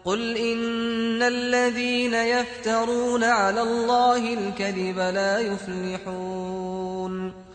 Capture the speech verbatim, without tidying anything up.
قل إن الذين يفترون على الله الكذب لا يفلحون